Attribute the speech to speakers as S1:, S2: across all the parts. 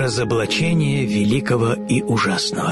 S1: Разоблачение великого и ужасного.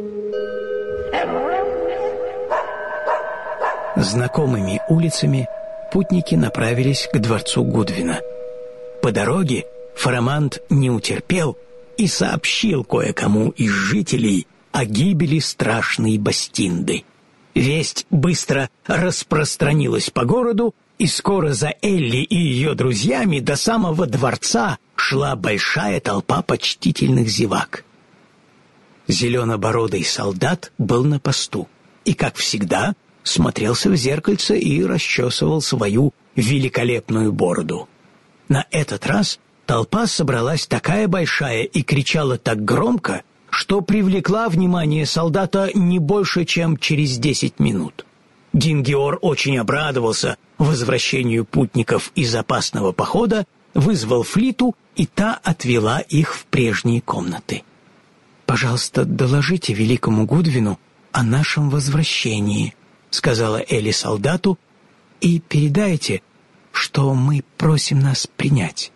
S1: Знакомыми улицами путники направились к дворцу Гудвина. По дороге Фарамант не утерпел и сообщил кое-кому из жителей о гибели страшной Бастинды. Весть быстро распространилась по городу, и скоро за Элли и ее друзьями до самого дворца шла большая толпа почтительных зевак. Зеленобородый солдат был на посту и, как всегда, смотрелся в зеркальце и расчесывал свою великолепную бороду. На этот раз толпа собралась такая большая и кричала так громко, что привлекла внимание солдата не больше, чем через 10 минут. Дингиор очень обрадовался возвращению путников из опасного похода, вызвал Флиту, и та отвела их в прежние комнаты. «Пожалуйста, доложите великому Гудвину о нашем возвращении», — сказала Элли солдату, — «и передайте, что мы просим нас принять».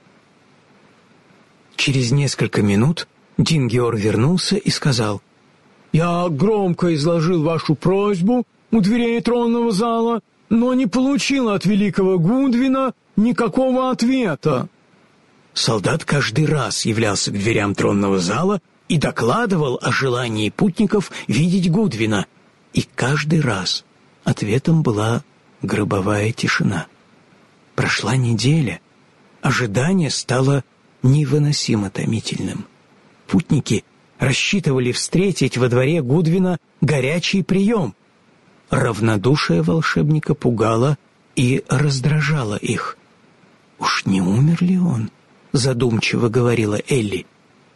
S1: Через несколько минут Дингиор вернулся и сказал: «Я громко изложил вашу просьбу у дверей тронного зала, но не получил от великого Гудвина никакого ответа». Солдат каждый раз являлся к дверям тронного зала и докладывал о желании путников видеть Гудвина, и каждый раз ответом была гробовая тишина. Прошла неделя, ожидание стало невыносимо томительным. Путники рассчитывали встретить во дворе Гудвина горячий прием. Равнодушие волшебника пугало и раздражало их. «Уж не умер ли он?» — задумчиво говорила Элли.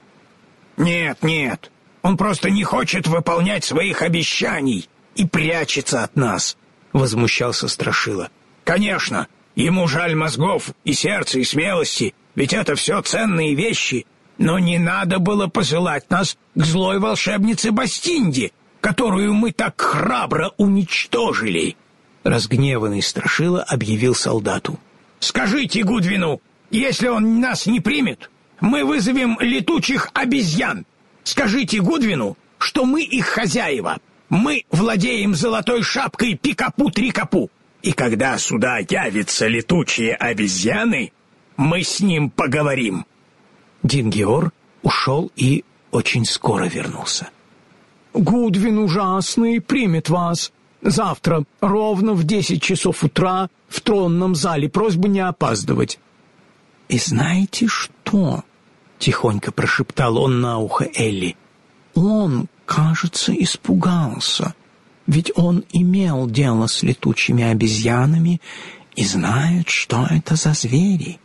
S2: «Нет, он просто не хочет выполнять своих обещаний и прячется от нас», — возмущался Страшила. «Конечно, ему жаль мозгов и сердца, и смелости, ведь это все ценные вещи, но не надо было посылать нас к злой волшебнице Бастинде, которую мы так храбро уничтожили».
S1: Разгневанный Страшила объявил солдату:
S2: «Скажите Гудвину, если он нас не примет, мы вызовем летучих обезьян. Скажите Гудвину, что мы их хозяева. Мы владеем золотой шапкой Пикапу-Трикапу. И когда сюда явятся летучие обезьяны, мы с ним поговорим».
S1: Дингиор ушел и очень скоро вернулся.
S3: «Гудвин ужасный примет вас. Завтра ровно в 10 часов утра в тронном зале. Просьба не опаздывать».
S1: «И знаете что?» — тихонько прошептал он на ухо Элли. «Он, кажется, испугался, ведь он имел дело с летучими обезьянами и знает, что это за звери».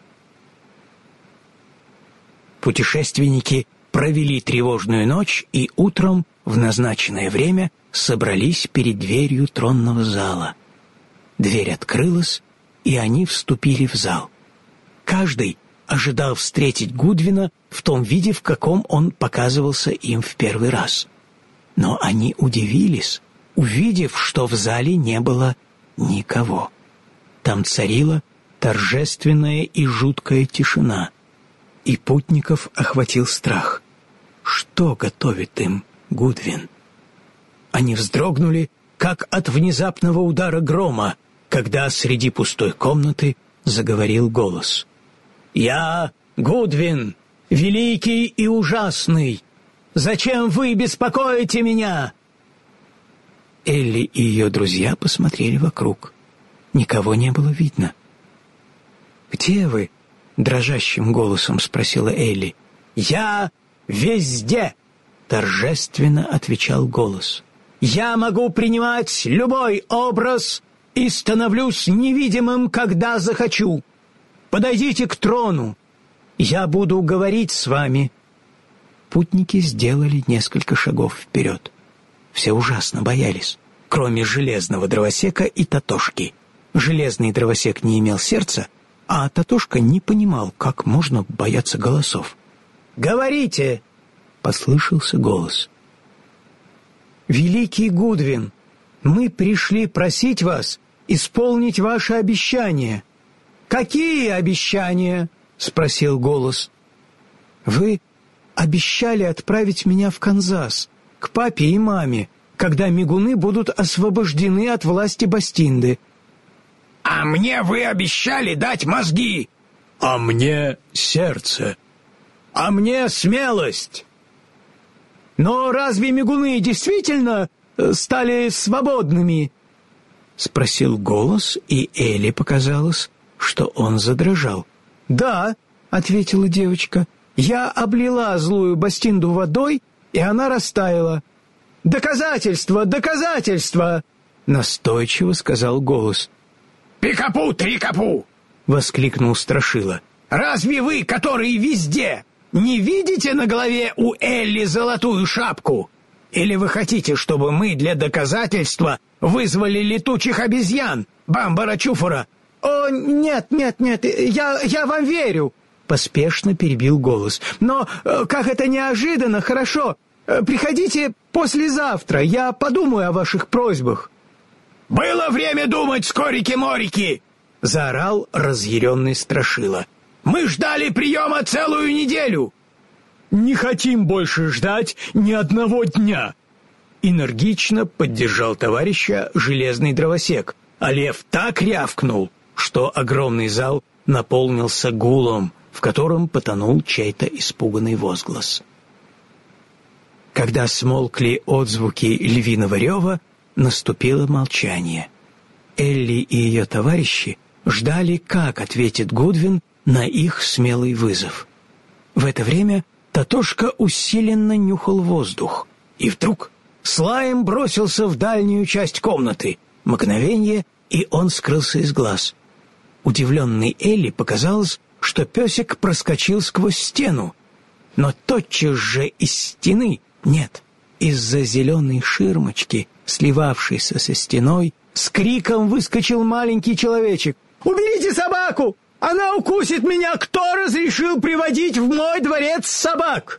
S1: Путешественники провели тревожную ночь и утром в назначенное время собрались перед дверью тронного зала. Дверь открылась, и они вступили в зал. Каждый ожидал встретить Гудвина в том виде, в каком он показывался им в первый раз. Но они удивились, увидев, что в зале не было никого. Там царила торжественная и жуткая тишина, и путников охватил страх. Что готовит им Гудвин? Они вздрогнули, как от внезапного удара грома, когда среди пустой комнаты заговорил голос: «Я Гудвин, великий и ужасный! Зачем вы беспокоите меня?» Элли и ее друзья посмотрели вокруг. Никого не было видно. «Где вы?» — дрожащим голосом спросила Элли. «Я везде!» — торжественно отвечал голос. «Я могу принимать любой образ и становлюсь невидимым, когда захочу. Подойдите к трону, я буду говорить с вами». Путники сделали несколько шагов вперед. Все ужасно боялись, кроме железного дровосека и Татошки. Железный дровосек не имел сердца, а Татошка не понимал, как можно бояться голосов. «Говорите!» — послышался голос. «Великий Гудвин, мы пришли просить вас исполнить ваши обещания». «Какие обещания?» — спросил голос. «Вы
S3: обещали отправить меня в Канзас, к папе и маме, когда мигуны будут освобождены от власти Бастинды.
S2: А мне вы обещали дать мозги.
S3: А мне сердце. А мне смелость. Но разве мигуны действительно стали свободными? Спросил голос, и Элли показалось, что он задрожал. «Да», — ответила девочка, — «я облила злую Бастинду водой, и она растаяла». «Доказательства! Доказательства!» — настойчиво сказал голос.
S2: «Пикапу, трикапу!» — воскликнул Страшила. «Разве вы, которые везде, не видите на голове у Элли золотую шапку? Или вы хотите, чтобы мы для доказательства вызвали летучих обезьян, Бамбара-Чуфура?»
S3: «О, нет, я вам верю!» — поспешно перебил голос. «Но как это неожиданно, хорошо. Приходите послезавтра, я подумаю о ваших просьбах».
S2: «Было время думать, скорики-морики!» — заорал разъяренный Страшила. «Мы ждали приема целую неделю!»
S3: «Не хотим больше ждать ни одного дня!» Энергично поддержал товарища железный дровосек, а лев так рявкнул, что огромный зал наполнился гулом, в котором потонул чей-то испуганный возглас. Когда смолкли отзвуки львиного рева, наступило молчание. Элли и ее товарищи ждали, как ответит Гудвин на их смелый вызов. В это время Татошка усиленно нюхал воздух, и вдруг с лаем бросился в дальнюю часть комнаты. Мгновенье, и он скрылся из глаз. Удивленной Элли показалось, что песик проскочил сквозь стену, но тотчас же из стены, нет, из-за зеленой ширмочки, сливавшейся со стеной, с криком выскочил маленький человечек. «Уберите собаку! Она укусит меня! Кто разрешил приводить в мой дворец собак?»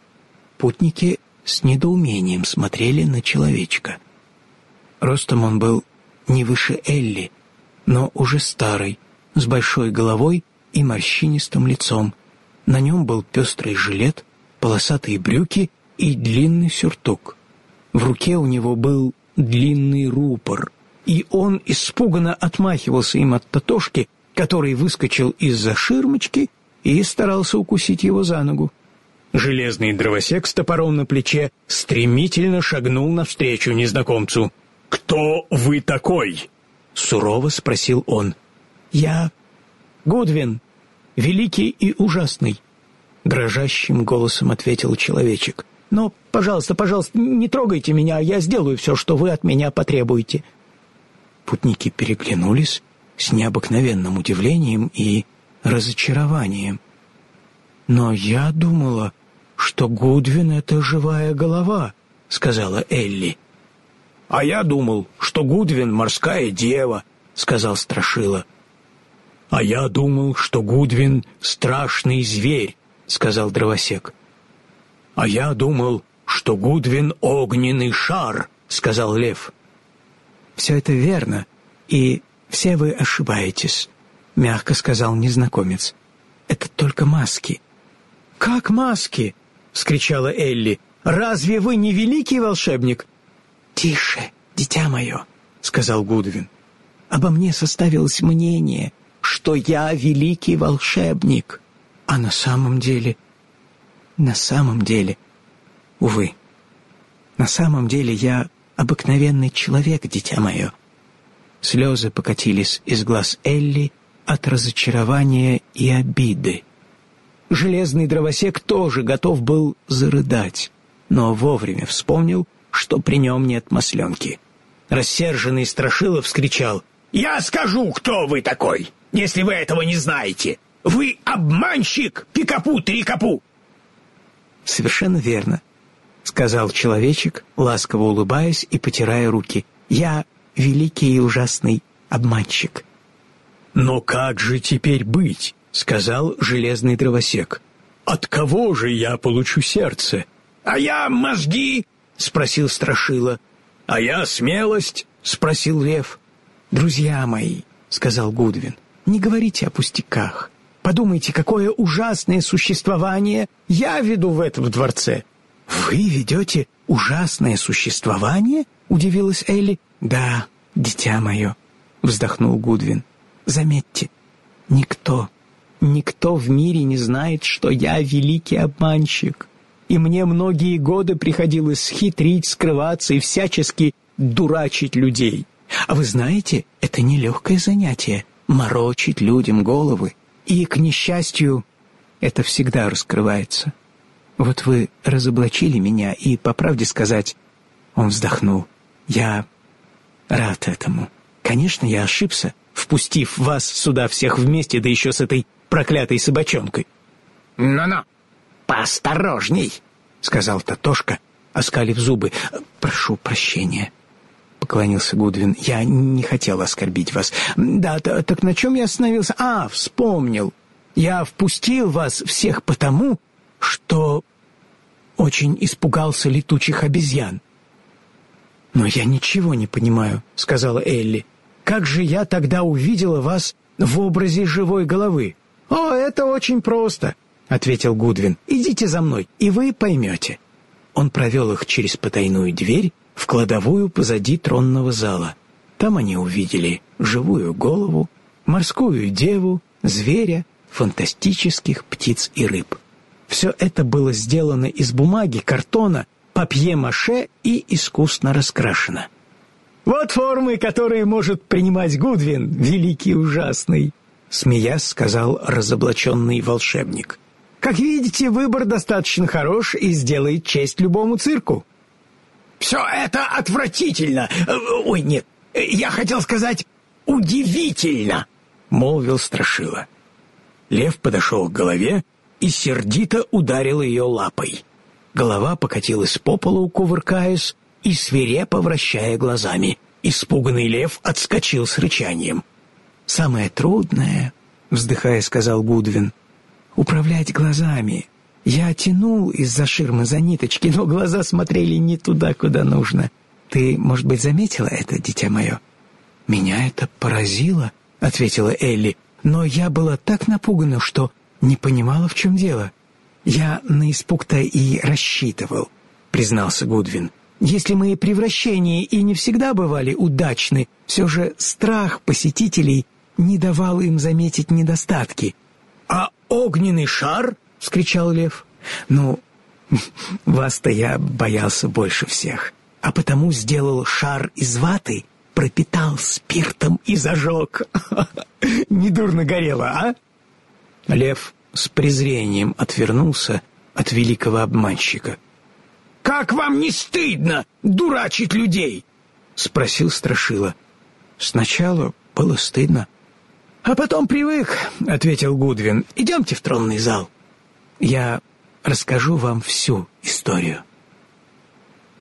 S3: Путники с недоумением смотрели на человечка. Ростом он был не выше Элли, но уже старый, с большой головой и морщинистым лицом. На нем был пестрый жилет, полосатые брюки и длинный сюртук. В руке у него был длинный рупор, и он испуганно отмахивался им от Татошки, который выскочил из-за ширмочки и старался укусить его за ногу. Железный дровосек с топором на плече стремительно шагнул навстречу незнакомцу. «Кто вы такой?» — сурово спросил он. «Я Гудвин, великий и ужасный», — дрожащим голосом ответил человечек. «Но, пожалуйста, не трогайте меня, я сделаю все, что вы от меня потребуете». Путники переглянулись с необыкновенным удивлением и разочарованием. «Но я думала, что Гудвин — это живая голова», — сказала Элли.
S2: «А я думал, что Гудвин — морская дева», — сказал Страшила.
S3: «А я думал, что Гудвин — страшный зверь», — сказал дровосек. «А я думал, что Гудвин — огненный шар», — сказал лев. «Все это верно, и все вы ошибаетесь», — мягко сказал незнакомец. «Это только маски». «Как маски?» — вскричала Элли. «Разве вы не великий волшебник?» «Тише, дитя мое», — сказал Гудвин. «Обо мне составилось мнение, что я великий волшебник. А на самом деле, увы, на самом деле я обыкновенный человек, дитя мое». Слезы покатились из глаз Элли от разочарования и обиды. Железный дровосек тоже готов был зарыдать, но вовремя вспомнил, что при нем нет масленки. Рассерженный Страшила вскричал:
S2: «Я скажу, кто вы такой, если вы этого не знаете. Вы обманщик, Пикапу-трикапу!»
S3: «Совершенно верно», — сказал человечек, ласково улыбаясь и потирая руки. «Я великий и ужасный обманщик». «Но как же теперь быть?» — сказал железный дровосек. «От кого же я получу сердце?»
S2: «А я мозги!» — спросил Страшила.
S3: «А я смелость?» — спросил лев. «Друзья мои», — сказал Гудвин, — «не говорите о пустяках. Подумайте, какое ужасное существование я веду в этом дворце». «Вы ведете ужасное существование?» — удивилась Элли. «Да, дитя мое», — вздохнул Гудвин. «Заметьте, никто в мире не знает, что я великий обманщик, и мне многие годы приходилось хитрить, скрываться и всячески дурачить людей. А вы знаете, это нелегкое занятие — морочить людям головы, и, к несчастью, это всегда раскрывается. Вот вы разоблачили меня, и, по правде сказать, он вздохнул, я рад этому. Конечно, я ошибся, впустив вас сюда всех вместе, да еще с этой проклятой собачонкой».
S2: «Ну-ну, поосторожней», — сказал Татошка,
S3: оскалив зубы. «Прошу прощения», — поклонился Гудвин. «Я не хотел оскорбить вас. Да, так на чем я остановился? Вспомнил. Я впустил вас всех потому, что очень испугался летучих обезьян». «Но я ничего не понимаю», — сказала Элли. «Как же я тогда увидела вас в образе живой головы?» «Это очень просто», — ответил Гудвин. «Идите за мной, и вы поймете». Он провел их через потайную дверь в кладовую позади тронного зала. Там они увидели живую голову, морскую деву, зверя, фантастических птиц и рыб. Все это было сделано из бумаги, картона, папье-маше и искусно раскрашено. «Вот формы, которые может принимать Гудвин, великий ужасный», — смеясь сказал разоблаченный волшебник. «Как видите, выбор достаточно хорош и сделает честь любому цирку».
S2: «Все это отвратительно! Ой, нет, я хотел сказать удивительно!» — молвил Страшила. Лев подошел к голове и сердито ударил ее лапой. Голова покатилась по полу, кувыркаясь и свирепо вращая глазами. Испуганный лев отскочил с рычанием. «Самое трудное, — вздыхая, сказал Гудвин, — управлять глазами. Я тянул из-за ширмы за ниточки, но глаза смотрели не туда, куда нужно. Ты, может быть, заметила это, дитя мое?» «Меня это поразило, — ответила Элли, — но я была так напугана, что не понимала, в чем дело». «Я на испуг-то и рассчитывал», — признался Гудвин. «Если мои превращения и не всегда бывали удачны, все же страх посетителей не давал им заметить недостатки». «А огненный шар?» — вскричал лев. «Ну, вас-то я боялся больше всех, а потому сделал шар из ваты, пропитал спиртом и зажег. Недурно горело, а?» Лев с презрением отвернулся от великого обманщика. «Как вам не стыдно дурачить людей?» — спросил Страшила.
S3: «Сначала было стыдно, а потом привык», — ответил Гудвин. «Идемте в тронный зал. Я расскажу вам всю историю».